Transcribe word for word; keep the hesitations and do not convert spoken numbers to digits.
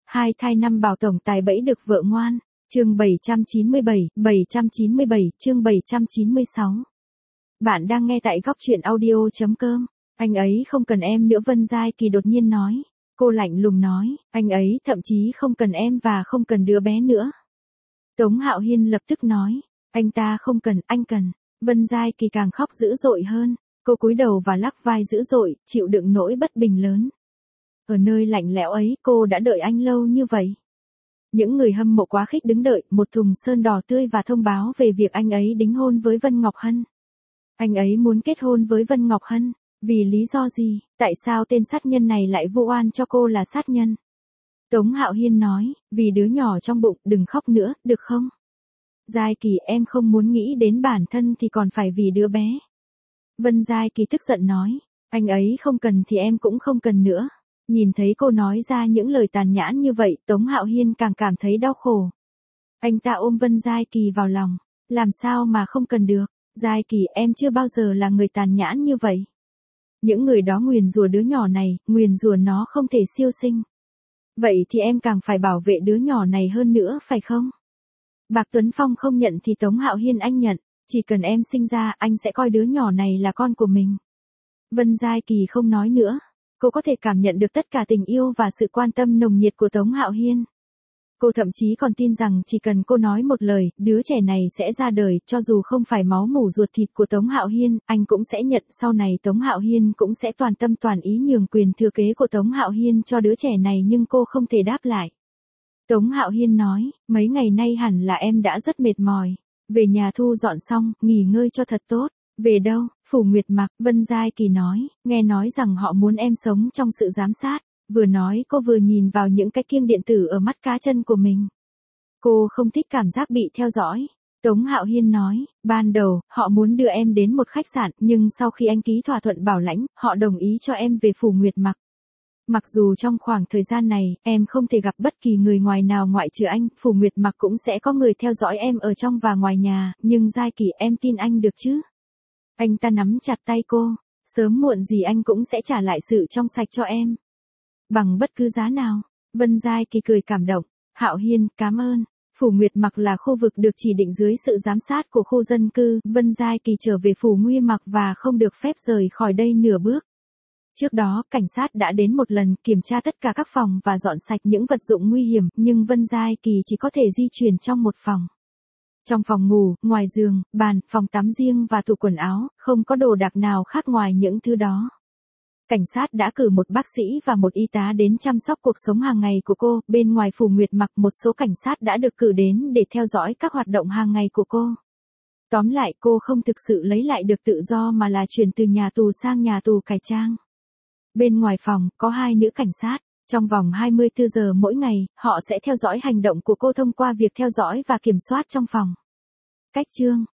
Hai thai năm bảo tổng tài bẫy được vợ ngoan. Chương bảy trăm chín mươi bảy, bảy trăm chín mươi bảy, chương bảy trăm chín mươi sáu. Bạn đang nghe tại góc truyện audio chấm com. Anh ấy không cần em nữa, Vân Giai Kỳ đột nhiên nói. Cô lạnh lùng nói, anh ấy thậm chí không cần em và không cần đứa bé nữa. Tống Hạo Hiên lập tức nói, anh ta không cần, anh cần. Vân Giai Kỳ càng khóc dữ dội hơn. Cô cúi đầu và lắc vai dữ dội, chịu đựng nỗi bất bình lớn. Ở nơi lạnh lẽo ấy, cô đã đợi anh lâu như vậy. Những người hâm mộ quá khích đứng đợi một thùng sơn đỏ tươi và thông báo về việc anh ấy đính hôn với Vân Ngọc Hân. Anh ấy muốn kết hôn với Vân Ngọc Hân. Vì lý do gì? Tại sao tên sát nhân này lại vu oan cho cô là sát nhân? Tống Hạo Hiên nói, vì đứa nhỏ trong bụng, đừng khóc nữa, được không? Giai Kỳ, em không muốn nghĩ đến bản thân thì còn phải vì đứa bé. Vân Giai Kỳ tức giận nói, anh ấy không cần thì em cũng không cần nữa. Nhìn thấy cô nói ra những lời tàn nhẫn như vậy, Tống Hạo Hiên càng cảm thấy đau khổ. Anh ta ôm Vân Giai Kỳ vào lòng, làm sao mà không cần được? Giai Kỳ, em chưa bao giờ là người tàn nhẫn như vậy. Những người đó nguyền rủa đứa nhỏ này, nguyền rủa nó không thể siêu sinh. Vậy thì em càng phải bảo vệ đứa nhỏ này hơn nữa, phải không? Bạc Tuấn Phong không nhận thì Tống Hạo Hiên anh nhận, chỉ cần em sinh ra, anh sẽ coi đứa nhỏ này là con của mình. Vân Giai Kỳ không nói nữa. Cô có thể cảm nhận được tất cả tình yêu và sự quan tâm nồng nhiệt của Tống Hạo Hiên. Cô thậm chí còn tin rằng chỉ cần cô nói một lời, đứa trẻ này sẽ ra đời, cho dù không phải máu mủ ruột thịt của Tống Hạo Hiên, anh cũng sẽ nhận, sau này Tống Hạo Hiên cũng sẽ toàn tâm toàn ý nhường quyền thừa kế của Tống Hạo Hiên cho đứa trẻ này, nhưng cô không thể đáp lại. Tống Hạo Hiên nói, mấy ngày nay hẳn là em đã rất mệt mỏi. Về nhà thu dọn xong, nghỉ ngơi cho thật tốt. Về đâu? Phủ Nguyệt Mặc. Vân Giai Kỳ nói, nghe nói rằng họ muốn em sống trong sự giám sát. Vừa nói cô vừa nhìn vào những cái kiêng điện tử ở mắt cá chân của mình. Cô không thích cảm giác bị theo dõi. Tống Hạo Hiên nói, ban đầu, họ muốn đưa em đến một khách sạn, nhưng sau khi anh ký thỏa thuận bảo lãnh, họ đồng ý cho em về Phủ Nguyệt Mặc. Mặc dù trong khoảng thời gian này, em không thể gặp bất kỳ người ngoài nào ngoại trừ anh, Phủ Nguyệt Mặc cũng sẽ có người theo dõi em ở trong và ngoài nhà, nhưng Giai Kỳ, em tin anh được chứ? Anh ta nắm chặt tay cô, sớm muộn gì anh cũng sẽ trả lại sự trong sạch cho em. Bằng bất cứ giá nào. Vân Giai Kỳ cười cảm động. Hạo Hiên, cảm ơn. Phủ Nguyệt Mặc là khu vực được chỉ định dưới sự giám sát của khu dân cư. Vân Giai Kỳ trở về Phủ Nguy Mặc và không được phép rời khỏi đây nửa bước. Trước đó, cảnh sát đã đến một lần kiểm tra tất cả các phòng và dọn sạch những vật dụng nguy hiểm, nhưng Vân Giai Kỳ chỉ có thể di chuyển trong một phòng. Trong phòng ngủ, ngoài giường, bàn, phòng tắm riêng và tủ quần áo, không có đồ đạc nào khác ngoài những thứ đó. Cảnh sát đã cử một bác sĩ và một y tá đến chăm sóc cuộc sống hàng ngày của cô. Bên ngoài Phủ Nguyệt Mặc, một số cảnh sát đã được cử đến để theo dõi các hoạt động hàng ngày của cô. Tóm lại, cô không thực sự lấy lại được tự do mà là chuyển từ nhà tù sang nhà tù cải trang. Bên ngoài phòng, có hai nữ cảnh sát. Trong vòng hai mươi tư giờ mỗi ngày, họ sẽ theo dõi hành động của cô thông qua việc theo dõi và kiểm soát trong phòng. Cách chương